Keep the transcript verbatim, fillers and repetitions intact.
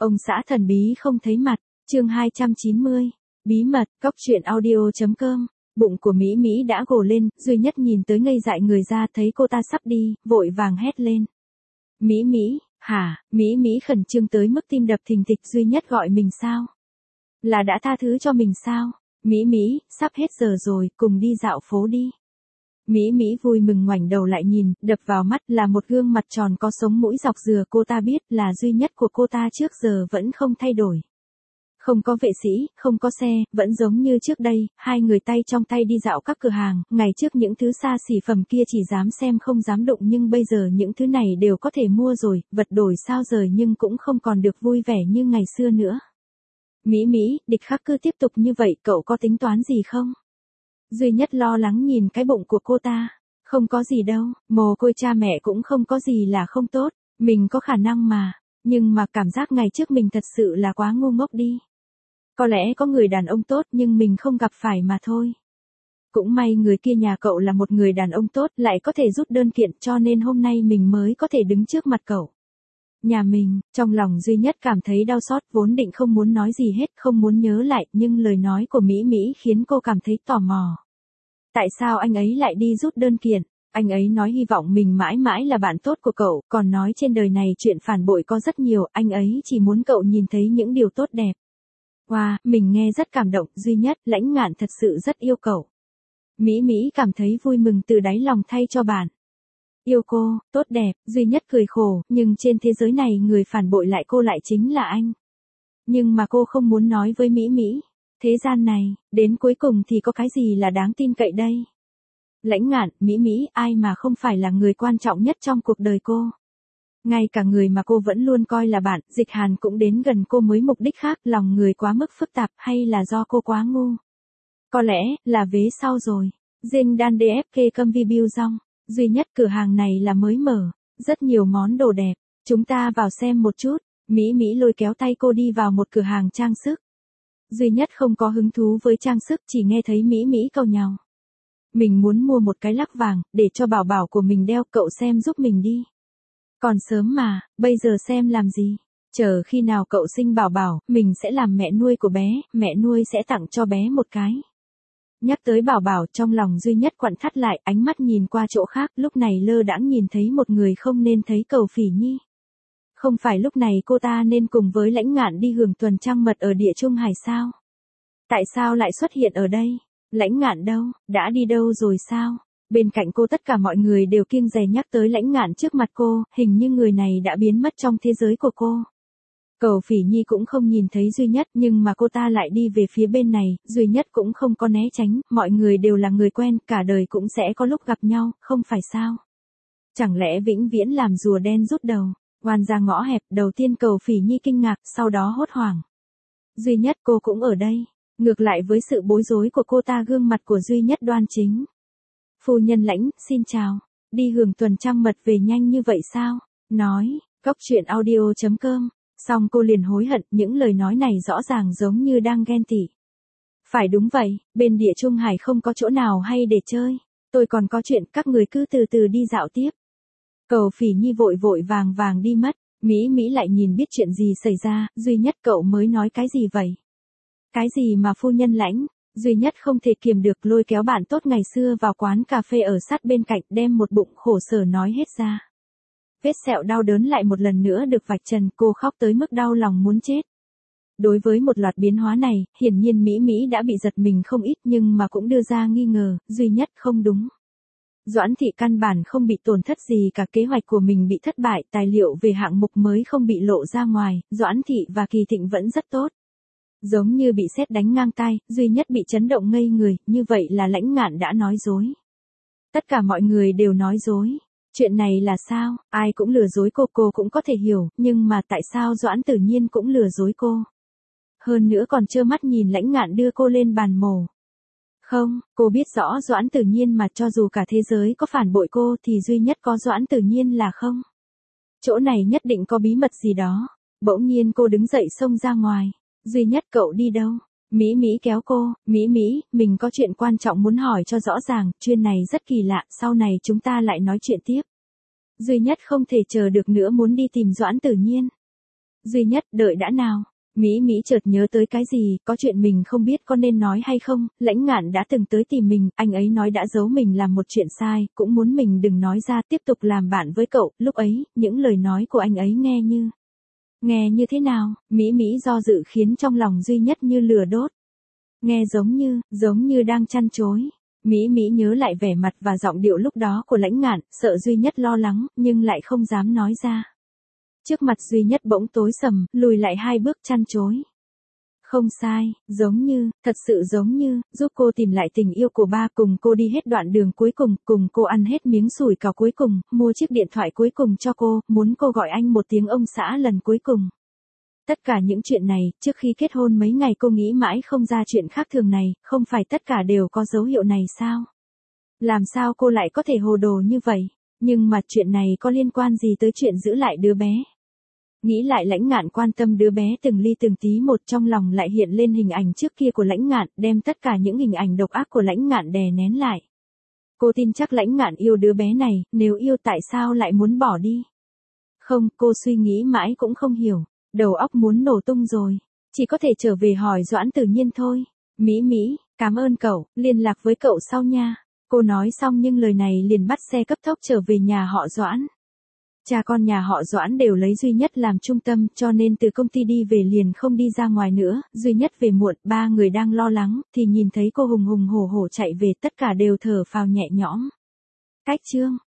Ông xã thần bí không thấy mặt, chương hai trăm chín mươi. Bí mật, cóc truyện audio.com. Bụng của Mỹ Mỹ đã gồ lên, duy nhất nhìn tới ngây dại người ra, thấy cô ta sắp đi, vội vàng hét lên. Mỹ Mỹ, hả? Mỹ Mỹ khẩn trương tới mức tim đập thình thịch. Duy nhất gọi mình sao? Là đã tha thứ cho mình sao? Mỹ Mỹ, sắp hết giờ rồi, cùng đi dạo phố đi. Mỹ Mỹ vui mừng ngoảnh đầu lại nhìn, đập vào mắt là một gương mặt tròn có sống mũi dọc dừa. Cô ta biết là duy nhất của cô ta trước giờ vẫn không thay đổi. Không có vệ sĩ, không có xe, vẫn giống như trước đây, hai người tay trong tay đi dạo các cửa hàng. Ngày trước những thứ xa xỉ phẩm kia chỉ dám xem không dám đụng, nhưng bây giờ những thứ này đều có thể mua rồi, vật đổi sao rời, nhưng cũng không còn được vui vẻ như ngày xưa nữa. Mỹ Mỹ, địch khắc cứ tiếp tục như vậy, cậu có tính toán gì không? Duy nhất lo lắng nhìn cái bụng của cô ta. Không có gì đâu, mồ côi cha mẹ cũng không có gì là không tốt, mình có khả năng mà. Nhưng mà cảm giác ngày trước mình thật sự là quá ngu ngốc đi. Có lẽ có người đàn ông tốt nhưng mình không gặp phải mà thôi. Cũng may người kia nhà cậu là một người đàn ông tốt, lại có thể rút đơn kiện, cho nên hôm nay mình mới có thể đứng trước mặt cậu. Nhà mình, trong lòng duy nhất cảm thấy đau xót, vốn định không muốn nói gì hết, không muốn nhớ lại, nhưng lời nói của Mỹ Mỹ khiến cô cảm thấy tò mò. Tại sao anh ấy lại đi rút đơn kiện? Anh ấy nói hy vọng mình mãi mãi là bạn tốt của cậu, còn nói trên đời này chuyện phản bội có rất nhiều, anh ấy chỉ muốn cậu nhìn thấy những điều tốt đẹp. Wow, mình nghe rất cảm động, duy nhất, Lãnh Ngạn thật sự rất yêu cậu. Mỹ Mỹ cảm thấy vui mừng từ đáy lòng thay cho bạn. Yêu cô, tốt đẹp, duy nhất cười khổ, nhưng trên thế giới này người phản bội lại cô lại chính là anh. Nhưng mà cô không muốn nói với Mỹ Mỹ. Thế gian này, đến cuối cùng thì có cái gì là đáng tin cậy đây? Lãnh Ngạn, Mỹ Mỹ, ai mà không phải là người quan trọng nhất trong cuộc đời cô? Ngay cả người mà cô vẫn luôn coi là bạn, Dịch Hàn cũng đến gần cô mới mục đích khác, lòng người quá mức phức tạp, hay là do cô quá ngu? Có lẽ, là vế sau rồi. Dinh đan đê ép kê câm vi biêu rong. Duy nhất cửa hàng này là mới mở, rất nhiều món đồ đẹp. Chúng ta vào xem một chút. Mỹ Mỹ lôi kéo tay cô đi vào một cửa hàng trang sức. Duy nhất không có hứng thú với trang sức, chỉ nghe thấy Mỹ Mỹ cầu nhau. Mình muốn mua một cái lắc vàng, để cho bảo bảo của mình đeo, cậu xem giúp mình đi. Còn sớm mà, bây giờ xem làm gì? Chờ khi nào cậu sinh bảo bảo, mình sẽ làm mẹ nuôi của bé, mẹ nuôi sẽ tặng cho bé một cái. Nhắc tới bảo bảo, trong lòng duy nhất quặn thắt lại, ánh mắt nhìn qua chỗ khác, lúc này lơ đãng nhìn thấy một người không nên thấy. Cầu Phỉ Nhi. Không phải lúc này cô ta nên cùng với Lãnh Ngạn đi hưởng tuần trăng mật ở Địa Trung Hải sao? Tại sao lại xuất hiện ở đây? Lãnh Ngạn đâu, đã đi đâu rồi sao? Bên cạnh cô tất cả mọi người đều kiêng dè nhắc tới Lãnh Ngạn trước mặt cô, hình như người này đã biến mất trong thế giới của cô. Cầu Phỉ Nhi cũng không nhìn thấy duy nhất, nhưng mà cô ta lại đi về phía bên này, duy nhất cũng không có né tránh, mọi người đều là người quen, cả đời cũng sẽ có lúc gặp nhau, không phải sao? Chẳng lẽ vĩnh viễn làm rùa đen rút đầu, oan ra ngõ hẹp? Đầu tiên Cầu Phỉ Nhi kinh ngạc, sau đó hốt hoảng. Duy nhất cô cũng ở đây. Ngược lại với sự bối rối của cô ta, gương mặt của duy nhất đoan chính. Phu nhân Lãnh, xin chào. Đi hưởng tuần trăng mật về nhanh như vậy sao? Nói, cóc truyện audio.com. Xong cô liền hối hận, những lời nói này rõ ràng giống như đang ghen tị. Phải đúng vậy, bên Địa Trung Hải không có chỗ nào hay để chơi. Tôi còn có chuyện, các người cứ từ từ đi dạo tiếp. Cầu Phỉ Nhi vội vội vàng vàng đi mất. Mỹ Mỹ lại nhìn biết chuyện gì xảy ra, duy nhất cậu mới nói cái gì vậy? Cái gì mà phu nhân Lãnh? Duy nhất không thể kiềm được, lôi kéo bạn tốt ngày xưa vào quán cà phê ở sát bên cạnh, đem một bụng khổ sở nói hết ra. Vết sẹo đau đớn lại một lần nữa được vạch trần, cô khóc tới mức đau lòng muốn chết. Đối với một loạt biến hóa này, hiển nhiên Mỹ Mỹ đã bị giật mình không ít, nhưng mà cũng đưa ra nghi ngờ, duy nhất không đúng. Doãn Thị căn bản không bị tổn thất gì cả, kế hoạch của mình bị thất bại, tài liệu về hạng mục mới không bị lộ ra ngoài, Doãn Thị và Kỳ Thịnh vẫn rất tốt. Giống như bị sét đánh ngang tai, duy nhất bị chấn động ngây người, như vậy là Lãnh Ngạn đã nói dối. Tất cả mọi người đều nói dối. Chuyện này là sao? Ai cũng lừa dối cô, cô cũng có thể hiểu, nhưng mà tại sao Doãn Tử Nhiên cũng lừa dối cô? Hơn nữa còn trơ mắt nhìn Lãnh Ngạn đưa cô lên bàn mổ. Không, cô biết rõ Doãn Tử Nhiên mà, cho dù cả thế giới có phản bội cô thì duy nhất có Doãn Tử Nhiên là không. Chỗ này nhất định có bí mật gì đó. Bỗng nhiên cô đứng dậy xông ra ngoài. Duy nhất, cậu đi đâu? Mỹ Mỹ kéo cô, Mỹ Mỹ, mình có chuyện quan trọng muốn hỏi cho rõ ràng, chuyện này rất kỳ lạ, sau này chúng ta lại nói chuyện tiếp. Duy nhất không thể chờ được nữa muốn đi tìm Doãn Tử Nhiên. Duy Nhất, đợi đã nào. Mỹ Mỹ chợt nhớ tới cái gì, có chuyện mình không biết có nên nói hay không, Lãnh Ngạn đã từng tới tìm mình, anh ấy nói đã giấu mình làm một chuyện sai, cũng muốn mình đừng nói ra, tiếp tục làm bạn với cậu, lúc ấy, những lời nói của anh ấy nghe như... Nghe như thế nào, Mỹ Mỹ do dự khiến trong lòng Duy Nhất như lửa đốt. Nghe giống như, giống như đang chăn chối. Mỹ Mỹ nhớ lại vẻ mặt và giọng điệu lúc đó của Lãnh Ngạn, sợ Duy Nhất lo lắng, nhưng lại không dám nói ra. Trước mặt Duy Nhất bỗng tối sầm, lùi lại hai bước chăn chối. Không sai, giống như, thật sự giống như, giúp cô tìm lại tình yêu của ba, cùng cô đi hết đoạn đường cuối cùng, cùng cô ăn hết miếng sủi cảo cuối cùng, mua chiếc điện thoại cuối cùng cho cô, muốn cô gọi anh một tiếng ông xã lần cuối cùng. Tất cả những chuyện này, trước khi kết hôn mấy ngày cô nghĩ mãi không ra chuyện khác thường này, không phải tất cả đều có dấu hiệu này sao? Làm sao cô lại có thể hồ đồ như vậy? Nhưng mà chuyện này có liên quan gì tới chuyện giữ lại đứa bé? Nghĩ lại Lãnh Ngạn quan tâm đứa bé từng ly từng tí một, trong lòng lại hiện lên hình ảnh trước kia của Lãnh Ngạn, đem tất cả những hình ảnh độc ác của Lãnh Ngạn đè nén lại. Cô tin chắc Lãnh Ngạn yêu đứa bé này, nếu yêu tại sao lại muốn bỏ đi? Không, cô suy nghĩ mãi cũng không hiểu, đầu óc muốn nổ tung rồi, chỉ có thể trở về hỏi Doãn Tử Nhiên thôi. Mỹ Mỹ, cảm ơn cậu, liên lạc với cậu sau nha. Cô nói xong nhưng lời này liền bắt xe cấp tốc trở về nhà họ Doãn. Cha con nhà họ Doãn đều lấy Duy Nhất làm trung tâm, cho nên từ công ty đi về liền không đi ra ngoài nữa, Duy Nhất về muộn, ba người đang lo lắng, thì nhìn thấy cô hùng hùng hổ hổ chạy về, tất cả đều thở phào nhẹ nhõm. Cách chương